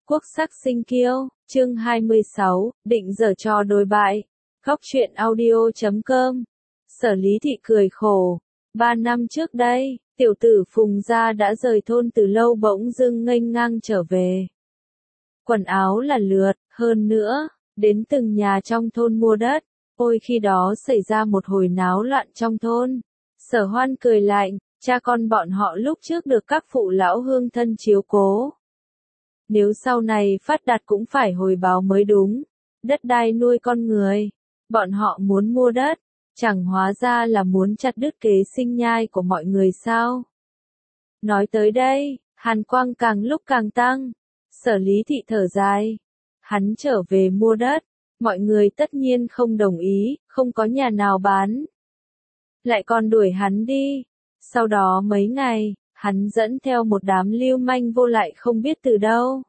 Quốc sắc sinh kiêu, chương 26, định giở trò đồi bại. Góc truyện audio.com. Sở Lý Thị cười khổ. 3 năm trước đây, tiểu tử Phùng gia đã rời thôn từ lâu bỗng dưng nghênh ngang trở về. Quần áo là lượt, hơn nữa, đến từng nhà trong thôn mua đất. Ôi khi đó xảy ra một hồi náo loạn trong thôn. Sở Hoan cười lạnh, cha con bọn họ lúc trước được các phụ lão hương thân chiếu cố. Nếu sau này phát đạt cũng phải hồi báo mới đúng. Đất đai nuôi con người. Bọn họ muốn mua đất, chẳng hóa ra là muốn chặt đứt kế sinh nhai của mọi người sao. Nói tới đây, hàn quang càng lúc càng tăng. Sở Lý Thị thở dài. Hắn trở về mua đất. Mọi người tất nhiên không đồng ý, không có nhà nào bán. Lại còn đuổi hắn đi. Sau đó mấy ngày, hắn dẫn theo một đám lưu manh vô lại không biết từ đâu.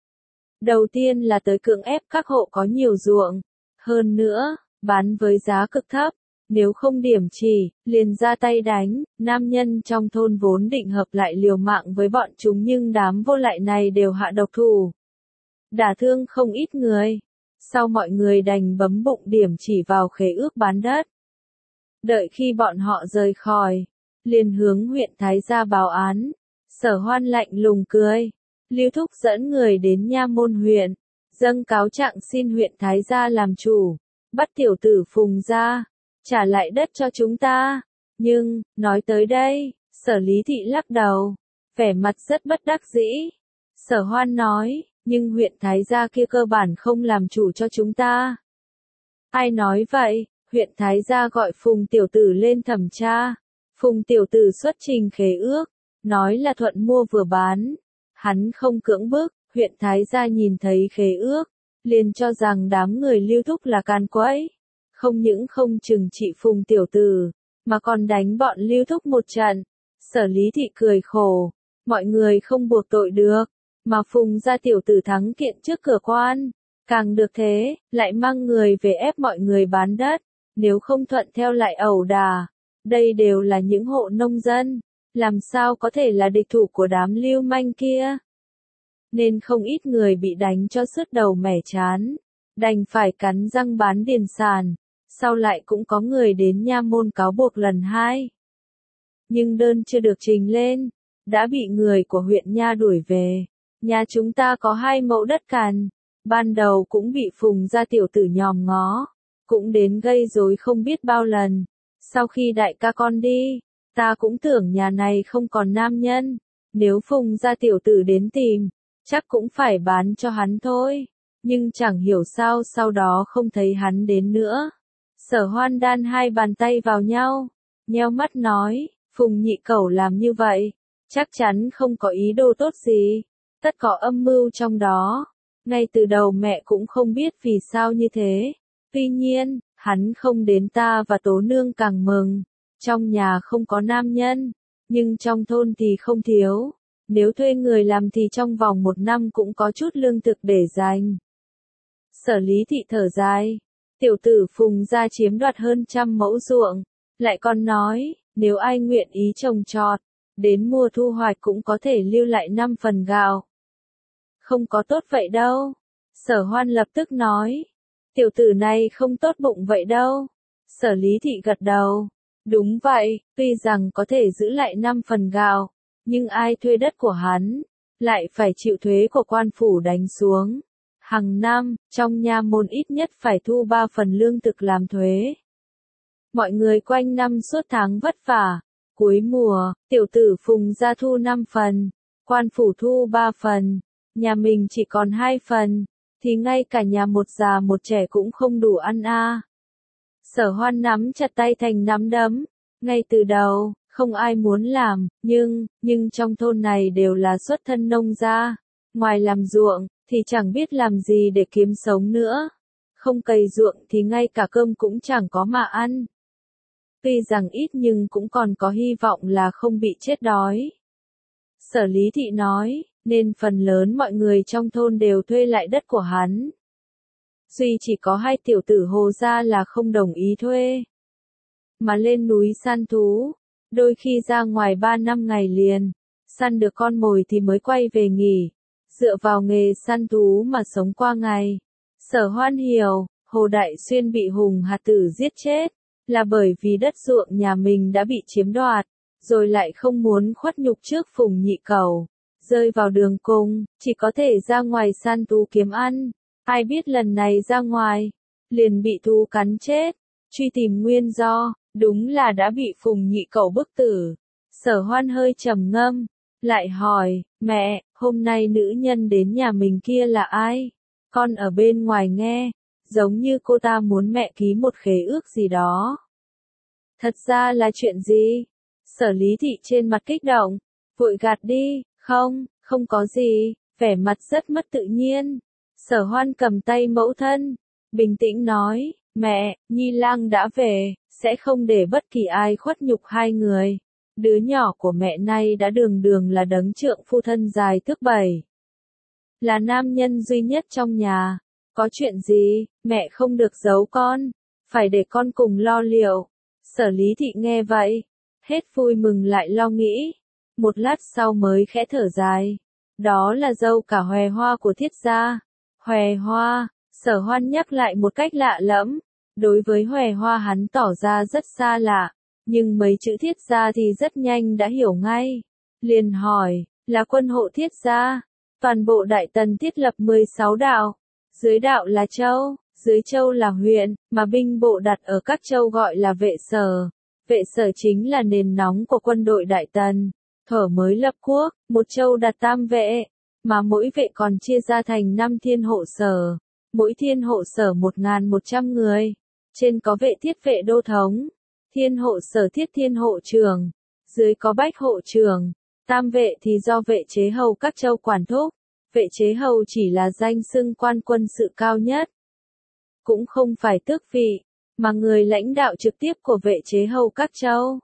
Đầu tiên là tới cưỡng ép các hộ có nhiều ruộng. Hơn nữa, bán với giá cực thấp. Nếu không điểm chỉ, liền ra tay đánh. Nam nhân trong thôn vốn định hợp lại liều mạng với bọn chúng nhưng đám vô lại này đều hạ độc thủ. Đả thương không ít người. Sau mọi người đành bấm bụng điểm chỉ vào khế ước bán đất. Đợi khi bọn họ rời khỏi, liền hướng huyện Thái Gia báo án. Sở Hoan lạnh lùng cười. Lưu Thúc dẫn người đến nha môn huyện, dâng cáo trạng xin huyện Thái Gia làm chủ, bắt tiểu tử Phùng gia, trả lại đất cho chúng ta. Nhưng, nói tới đây, Sở Lý Thị lắc đầu, vẻ mặt rất bất đắc dĩ. Sở Hoan nói, nhưng huyện Thái Gia kia cơ bản không làm chủ cho chúng ta. Ai nói vậy? Huyện Thái Gia gọi Phùng tiểu tử lên thẩm tra. Phùng tiểu tử xuất trình khế ước, nói là thuận mua vừa bán. Hắn không cưỡng bức, huyện Thái Gia nhìn thấy khế ước, liền cho rằng đám người Lưu Thúc là can quấy. Không những không trừng trị Phùng tiểu tử, mà còn đánh bọn Lưu Thúc một trận. Sở Lý Thị cười khổ, mọi người không buộc tội được, mà Phùng gia tiểu tử thắng kiện trước cửa quan. Càng được thế, lại mang người về ép mọi người bán đất, nếu không thuận theo lại ẩu đả. Đây đều là những hộ nông dân. Làm sao có thể là địch thủ của đám lưu manh kia? Nên không ít người bị đánh cho sứt đầu mẻ chán, đành phải cắn răng bán điền sản. Sau lại cũng có người đến nha môn cáo buộc lần 2. Nhưng đơn chưa được trình lên, đã bị người của huyện nha đuổi về. Nhà chúng ta có 2 mẫu đất cằn, ban đầu cũng bị Phùng gia tiểu tử nhòm ngó, cũng đến gây rối không biết bao lần. Sau khi đại ca con đi, ta cũng tưởng nhà này không còn nam nhân, nếu Phùng gia tiểu tử đến tìm, chắc cũng phải bán cho hắn thôi, nhưng chẳng hiểu sao sau đó không thấy hắn đến nữa. Sở Hoan đan 2 bàn tay vào nhau, nheo mắt nói, Phùng nhị cẩu làm như vậy, chắc chắn không có ý đồ tốt gì, tất có âm mưu trong đó. Ngay từ đầu mẹ cũng không biết vì sao như thế, tuy nhiên, hắn không đến ta và Tố Nương càng mừng. Trong nhà không có nam nhân, nhưng trong thôn thì không thiếu. Nếu thuê người làm thì trong vòng 1 năm cũng có chút lương thực để dành. Sở Lý Thị thở dài. Tiểu tử Phùng gia chiếm đoạt hơn 100 mẫu ruộng. Lại còn nói, nếu ai nguyện ý trồng trọt, đến mùa thu hoạch cũng có thể lưu lại 5 phần gạo. Không có tốt vậy đâu. Sở Hoan lập tức nói. Tiểu tử này không tốt bụng vậy đâu. Sở Lý Thị gật đầu. Đúng vậy, tuy rằng có thể giữ lại 5 phần gạo, nhưng ai thuê đất của hắn, lại phải chịu thuế của quan phủ đánh xuống. Hàng năm, trong nha môn ít nhất phải thu 3 phần lương thực làm thuế. Mọi người quanh năm suốt tháng vất vả. Cuối mùa, tiểu tử Phùng gia thu 5 phần, quan phủ thu 3 phần, nhà mình chỉ còn 2 phần, thì ngay cả nhà một già một trẻ cũng không đủ ăn a. Sở Hoan nắm chặt tay thành nắm đấm. Ngay từ đầu, không ai muốn làm, nhưng trong thôn này đều là xuất thân nông gia. Ngoài làm ruộng, thì chẳng biết làm gì để kiếm sống nữa. Không cày ruộng thì ngay cả cơm cũng chẳng có mà ăn. Tuy rằng ít nhưng cũng còn có hy vọng là không bị chết đói. Sở Lý Thị nói, nên phần lớn mọi người trong thôn đều thuê lại đất của hắn. Duy chỉ có 2 tiểu tử Hồ gia là không đồng ý thuê. Mà lên núi săn thú, đôi khi ra ngoài 3 năm ngày liền, săn được con mồi thì mới quay về nghỉ. dựa vào nghề săn thú mà sống qua ngày. Sở Hoan hiểu, Hồ Đại Xuyên bị Hùng Hạt Tử giết chết, là bởi vì đất ruộng nhà mình đã bị chiếm đoạt, rồi lại không muốn khuất nhục trước Phùng Nhị Cẩu, rơi vào đường cùng, chỉ có thể ra ngoài săn thú kiếm ăn. Ai biết lần này ra ngoài, liền bị thú cắn chết. Truy tìm nguyên do, đúng là đã bị Phùng Nhị Cẩu bức tử. Sở Hoan hơi trầm ngâm, lại hỏi, mẹ, hôm nay nữ nhân đến nhà mình kia là ai? Con ở bên ngoài nghe, giống như cô ta muốn mẹ ký một khế ước gì đó. Thật ra là chuyện gì? Sở Lý Thị trên mặt kích động, vội gạt đi, không có gì, vẻ mặt rất mất tự nhiên. Sở Hoan cầm tay mẫu thân, bình tĩnh nói, mẹ, Nhi Lang đã về, sẽ không để bất kỳ ai khuất nhục hai người. Đứa nhỏ của mẹ nay đã đường đường là đấng trượng phu thân dài thước 7. Là nam nhân duy nhất trong nhà. Có chuyện gì, mẹ không được giấu con, phải để con cùng lo liệu. Sở Lý Thị nghe vậy, hết vui mừng lại lo nghĩ. Một lát sau mới khẽ thở dài. Đó là dâu cả Hòe Hoa của Thiết gia. Hòe Hoa, Sở Hoan nhắc lại một cách lạ lẫm. Đối với Hòe Hoa hắn tỏ ra rất xa lạ, nhưng mấy chữ Thiết gia thì rất nhanh đã hiểu ngay. Liền hỏi, là quân hộ Thiết gia. Toàn bộ Đại Tần thiết lập 16 đạo. Dưới đạo là châu, dưới châu là huyện, mà binh bộ đặt ở các châu gọi là vệ sở. Vệ sở chính là nền nóng của quân đội Đại Tần. Thuở mới lập quốc, một châu đặt tam vệ, mà mỗi vệ còn chia ra thành 5 thiên hộ sở. Mỗi thiên hộ sở 1.100 người. Trên có vệ thiết vệ đô thống, thiên hộ sở thiết thiên hộ trưởng, dưới có bách hộ trưởng. Tam vệ thì do vệ chế hầu các châu quản thúc. Vệ chế hầu chỉ là danh xưng quan quân sự cao nhất. Cũng không phải tước vị, mà người lãnh đạo trực tiếp của vệ chế hầu các châu.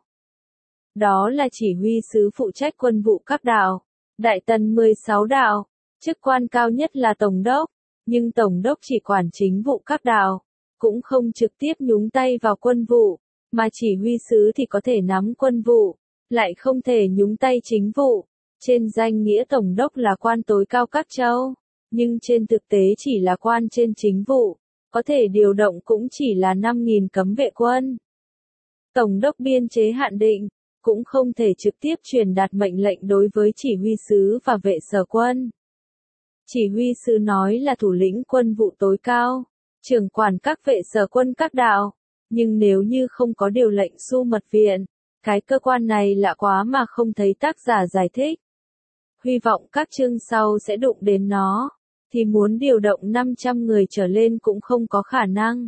Đó là chỉ huy sứ phụ trách quân vụ các đạo. Đại Tần 16 đạo, chức quan cao nhất là tổng đốc, nhưng tổng đốc chỉ quản chính vụ các đạo, cũng không trực tiếp nhúng tay vào quân vụ, mà chỉ huy sứ thì có thể nắm quân vụ, lại không thể nhúng tay chính vụ. Trên danh nghĩa tổng đốc là quan tối cao các châu, nhưng trên thực tế chỉ là quan trên chính vụ, có thể điều động cũng chỉ là 5.000 cấm vệ quân. Tổng đốc biên chế hạn định, cũng không thể trực tiếp truyền đạt mệnh lệnh đối với chỉ huy sứ và vệ sở quân. Chỉ huy sứ nói là thủ lĩnh quân vụ tối cao, trưởng quản các vệ sở quân các đạo, nhưng nếu như không có điều lệnh Xu Mật Viện, cái cơ quan này lạ quá mà không thấy tác giả giải thích. Hy vọng các chương sau sẽ đụng đến nó, thì muốn điều động 500 người trở lên cũng không có khả năng.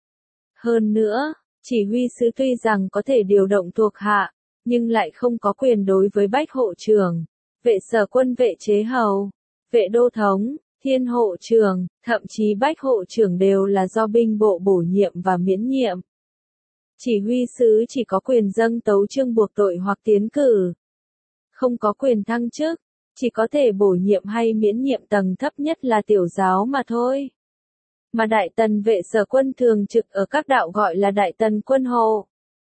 Hơn nữa, chỉ huy sứ tuy rằng có thể điều động thuộc hạ, nhưng lại không có quyền đối với bách hộ trưởng, vệ sở quân vệ chế hầu, vệ đô thống, thiên hộ trưởng, thậm chí bách hộ trưởng đều là do binh bộ bổ nhiệm và miễn nhiệm. Chỉ huy sứ chỉ có quyền dâng tấu chương buộc tội hoặc tiến cử, không có quyền thăng chức, chỉ có thể bổ nhiệm hay miễn nhiệm tầng thấp nhất là tiểu giáo mà thôi. Mà Đại Tần vệ sở quân thường trực ở các đạo gọi là Đại Tần quân hộ.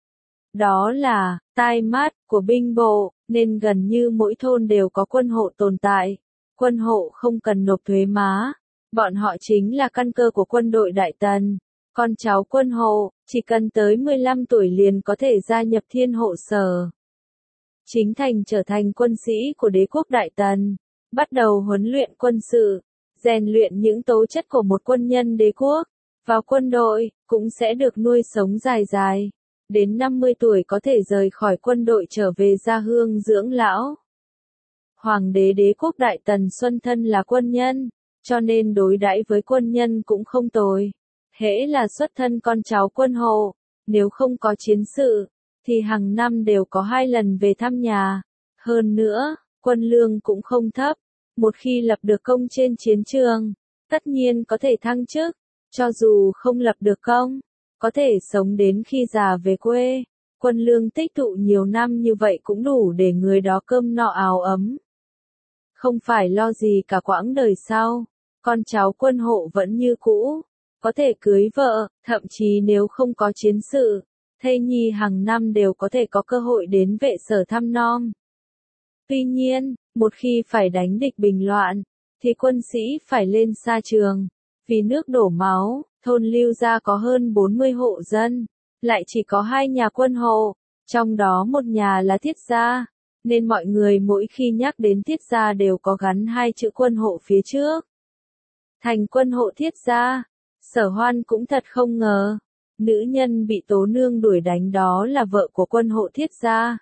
Đó là tai mắt của binh bộ, nên gần như mỗi thôn đều có quân hộ tồn tại. Quân hộ không cần nộp thuế má, bọn họ chính là căn cơ của quân đội Đại Tần. Con cháu quân hộ, chỉ cần tới 15 tuổi liền có thể gia nhập thiên hộ sở. Chính thành trở thành quân sĩ của đế quốc Đại Tần, bắt đầu huấn luyện quân sự, rèn luyện những tố chất của một quân nhân đế quốc. Vào quân đội, cũng sẽ được nuôi sống dài dài. Đến 50 tuổi có thể rời khỏi quân đội trở về gia hương dưỡng lão. Hoàng đế đế quốc Đại Tần xuất thân là quân nhân, cho nên đối đãi với quân nhân cũng không tồi. Hễ là xuất thân con cháu quân hộ, nếu không có chiến sự, thì hàng năm đều có 2 lần về thăm nhà. Hơn nữa, quân lương cũng không thấp. Một khi lập được công trên chiến trường, tất nhiên có thể thăng chức. Cho dù không lập được công, có thể sống đến khi già về quê. Quân lương tích tụ nhiều năm như vậy cũng đủ để người đó cơm no áo ấm. Không phải lo gì cả quãng đời sau. Con cháu quân hộ vẫn như cũ, có thể cưới vợ, thậm chí nếu không có chiến sự, thê nhi hàng năm đều có thể có cơ hội đến vệ sở thăm nom. Tuy nhiên, một khi phải đánh địch bình loạn, thì quân sĩ phải lên xa trường. Vì nước đổ máu, thôn Lưu Gia có hơn 40 hộ dân, lại chỉ có 2 nhà quân hộ, trong đó một nhà là Thiết gia, nên mọi người mỗi khi nhắc đến Thiết gia đều có gắn 2 chữ quân hộ phía trước. Thành quân hộ Thiết gia, Sở Hoan cũng thật không ngờ, nữ nhân bị Tố Nương đuổi đánh đó là vợ của quân hộ Thiết gia.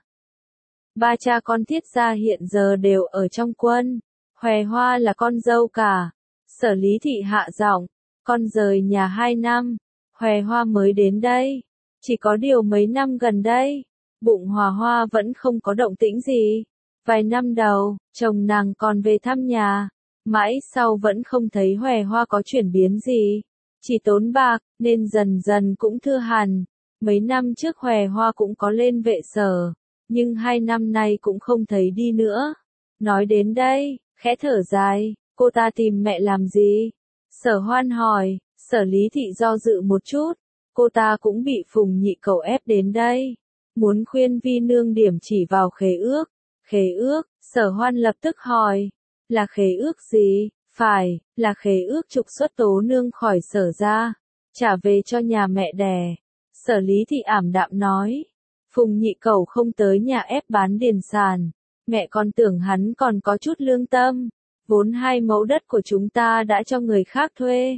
3 cha con Thiết gia hiện giờ đều ở trong quân, Hòe Hoa là con dâu cả. Sở Lý Thị hạ giọng, con rời nhà 2 năm, Hòe Hoa mới đến đây, chỉ có điều mấy năm gần đây, bụng Hòa Hoa vẫn không có động tĩnh gì. Vài năm đầu, chồng nàng còn về thăm nhà, mãi sau vẫn không thấy Hòe Hoa có chuyển biến gì, chỉ tốn bạc, nên dần dần cũng thưa hẳn. Mấy năm trước Hòe Hoa cũng có lên vệ sở, nhưng 2 năm nay cũng không thấy đi nữa. Nói đến đây, khẽ thở dài, cô ta tìm mẹ làm gì? Sở Hoan hỏi, Sở Lý Thị do dự một chút, cô ta cũng bị Phùng Nhị Cẩu ép đến đây, muốn khuyên Vi Nương điểm chỉ vào khế ước. Khế ước, Sở Hoan lập tức hỏi, là khế ước gì? Phải, là khế ước trục xuất Tố Nương khỏi Sở gia, trả về cho nhà mẹ đẻ. Sở Lý Thị ảm đạm nói, Phùng Nhị Cẩu không tới nhà ép bán điền sản, mẹ còn tưởng hắn còn có chút lương tâm. Vốn 2 mẫu đất của chúng ta đã cho người khác thuê.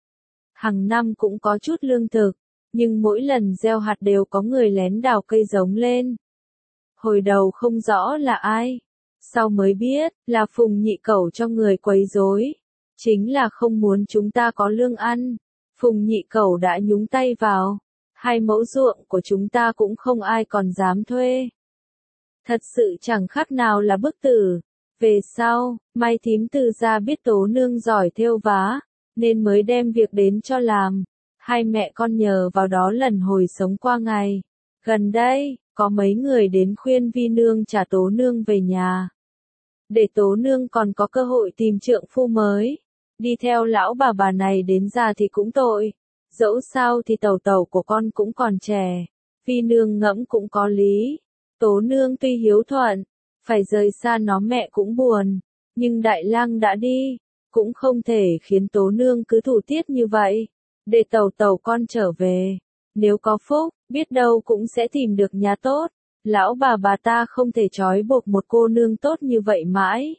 Hàng năm cũng có chút lương thực, nhưng mỗi lần gieo hạt đều có người lén đào cây giống lên. Hồi đầu không rõ là ai, sau mới biết là Phùng Nhị Cẩu cho người quấy rối, chính là không muốn chúng ta có lương ăn. Phùng Nhị Cẩu đã nhúng tay vào, 2 mẫu ruộng của chúng ta cũng không ai còn dám thuê. Thật sự chẳng khác nào là bức tử. Về sau, Mai Thím Từ gia biết Tố Nương giỏi thêu vá, nên mới đem việc đến cho làm. 2 mẹ con nhờ vào đó lần hồi sống qua ngày. Gần đây, có mấy người đến khuyên Vi Nương trả Tố Nương về nhà, để Tố Nương còn có cơ hội tìm trượng phu mới. Đi theo lão bà này đến già thì cũng tội. Dẫu sao thì tẩu tẩu của con cũng còn trẻ. Vi Nương ngẫm cũng có lý. Tố Nương tuy hiếu thuận, phải rời xa nó mẹ cũng buồn, nhưng Đại Lang đã đi, cũng không thể khiến Tố Nương cứ thủ tiết như vậy. Để tẩu tẩu con trở về, nếu có phúc, biết đâu cũng sẽ tìm được nhà tốt. Lão bà ta không thể trói buộc một cô nương tốt như vậy mãi.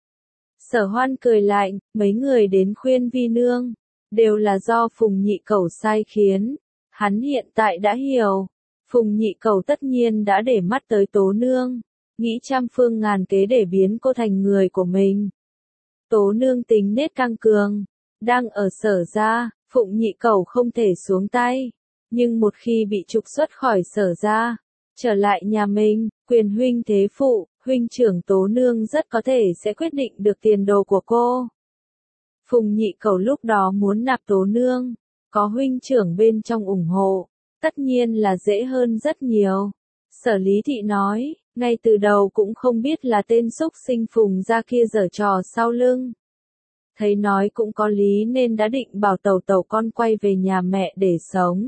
Sở Hoan cười lạnh, mấy người đến khuyên Vi Nương, đều là do Phùng Nhị Cẩu sai khiến. Hắn hiện tại đã hiểu, Phùng Nhị Cẩu tất nhiên đã để mắt tới Tố Nương, nghĩ trăm phương ngàn kế để biến cô thành người của mình. Tố Nương tính nết căng cường, đang ở Sở gia, Phùng Nhị Cẩu không thể xuống tay, nhưng một khi bị trục xuất khỏi Sở gia, trở lại nhà mình, quyền huynh thế phụ, huynh trưởng Tố Nương rất có thể sẽ quyết định được tiền đồ của cô. Phùng Nhị Cẩu lúc đó muốn nạp Tố Nương, có huynh trưởng bên trong ủng hộ, tất nhiên là dễ hơn rất nhiều. Sở Lý Thị nói, ngay từ đầu cũng không biết là tên xúc sinh Phùng gia kia giở trò sau lưng. Thấy nói cũng có lý nên đã định bảo tẩu tẩu con quay về nhà mẹ để sống.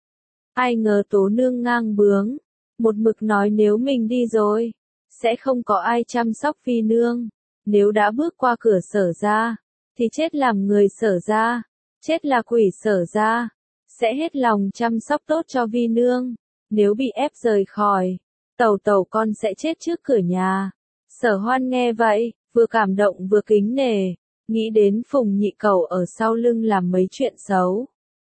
Ai ngờ Tố Nương ngang bướng, một mực nói nếu mình đi rồi, sẽ không có ai chăm sóc Vi Nương. Nếu đã bước qua cửa Sở gia, thì chết làm người Sở gia, chết là quỷ Sở gia, sẽ hết lòng chăm sóc tốt cho Vi Nương. Nếu bị ép rời khỏi, tẩu tẩu con sẽ chết trước cửa nhà. Sở Hoan nghe vậy, vừa cảm động vừa kính nể, nghĩ đến Phùng Nhị Cẩu ở sau lưng làm mấy chuyện xấu,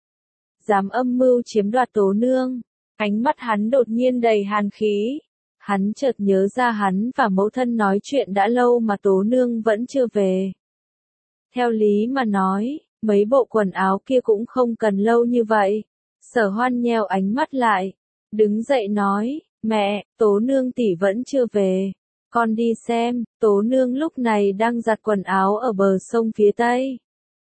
dám âm mưu chiếm đoạt Tố Nương. Ánh mắt hắn đột nhiên đầy hàn khí. Hắn chợt nhớ ra hắn và mẫu thân nói chuyện đã lâu mà Tố Nương vẫn chưa về. Theo lý mà nói, mấy bộ quần áo kia cũng không cần lâu như vậy. Sở Hoan nheo ánh mắt lại, đứng dậy nói, mẹ, Tố Nương tỷ vẫn chưa về. Con đi xem. Tố Nương lúc này đang giặt quần áo ở bờ sông phía tây.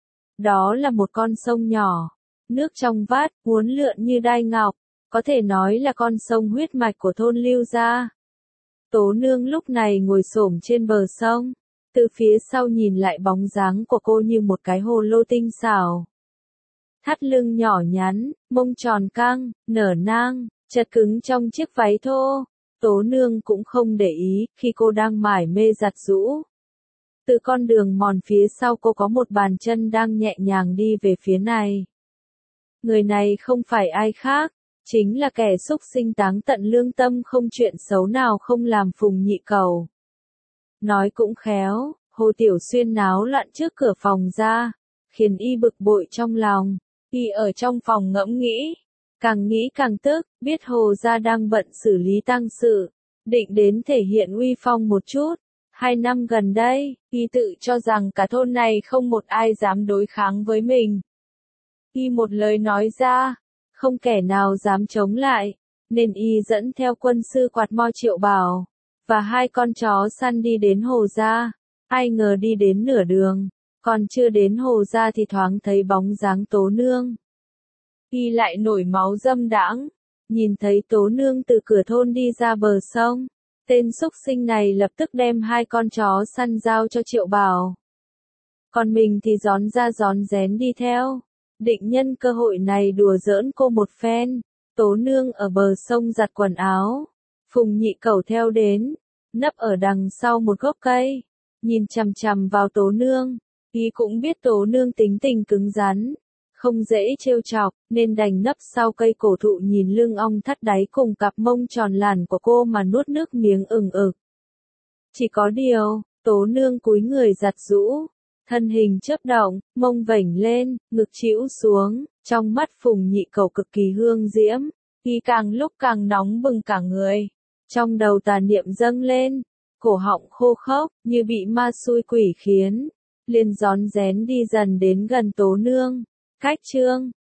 Đó là một con sông nhỏ, nước trong vắt, uốn lượn như đai ngọc, có thể nói là con sông huyết mạch của thôn Lưu gia. Tố Nương lúc này ngồi xổm trên bờ sông, từ phía sau nhìn lại bóng dáng của cô như một cái hồ lô tinh xảo. Thắt lưng nhỏ nhắn, mông tròn căng, nở nang, chật cứng trong chiếc váy thô. Tố Nương cũng không để ý khi cô đang mải mê giặt giũ. Từ con đường mòn phía sau cô có một bàn chân đang nhẹ nhàng đi về phía này. Người này không phải ai khác, chính là kẻ xúc sinh táng tận lương tâm không chuyện xấu nào không làm Phùng Nhị Cẩu. Nói cũng khéo, Hồ Tiểu Xuyên náo loạn trước cửa phòng ra, khiến y bực bội trong lòng. Y ở trong phòng ngẫm nghĩ càng tức, biết Hồ gia đang bận xử lý tang sự, định đến thể hiện uy phong một chút. 2 năm gần đây, y tự cho rằng cả thôn này không một ai dám đối kháng với mình. Y một lời nói ra, không kẻ nào dám chống lại, nên y dẫn theo quân sư Quạt Mo Triệu Bảo và 2 con chó săn đi đến Hồ gia. Ai ngờ đi đến nửa đường, còn chưa đến Hồ gia thì thoáng thấy bóng dáng Tố Nương. Y lại nổi máu dâm đãng, nhìn thấy Tố Nương từ cửa thôn đi ra bờ sông. Tên xúc sinh này lập tức đem 2 con chó săn giao cho Triệu Bảo. Còn mình thì rón ra rón rén đi theo, định nhân cơ hội này đùa giỡn cô một phen. Tố Nương ở bờ sông giặt quần áo, Phùng Nhị Cẩu theo đến, nấp ở đằng sau một gốc cây, nhìn chằm chằm vào Tố Nương. Y cũng biết Tố Nương tính tình cứng rắn, không dễ trêu chọc, nên đành nấp sau cây cổ thụ nhìn lưng ong thắt đáy cùng cặp mông tròn làn của cô mà nuốt nước miếng ừng ực. Chỉ có điều, Tố Nương cúi người giặt giũ, thân hình chớp động, mông vểnh lên, ngực chĩu xuống, trong mắt Phùng Nhị Cẩu cực kỳ hương diễm, y càng lúc càng nóng bừng cả người. Trong đầu tà niệm dâng lên, cổ họng khô khốc, như bị ma xui quỷ khiến, liền rón rén đi dần đến gần Tố Nương. Cách chương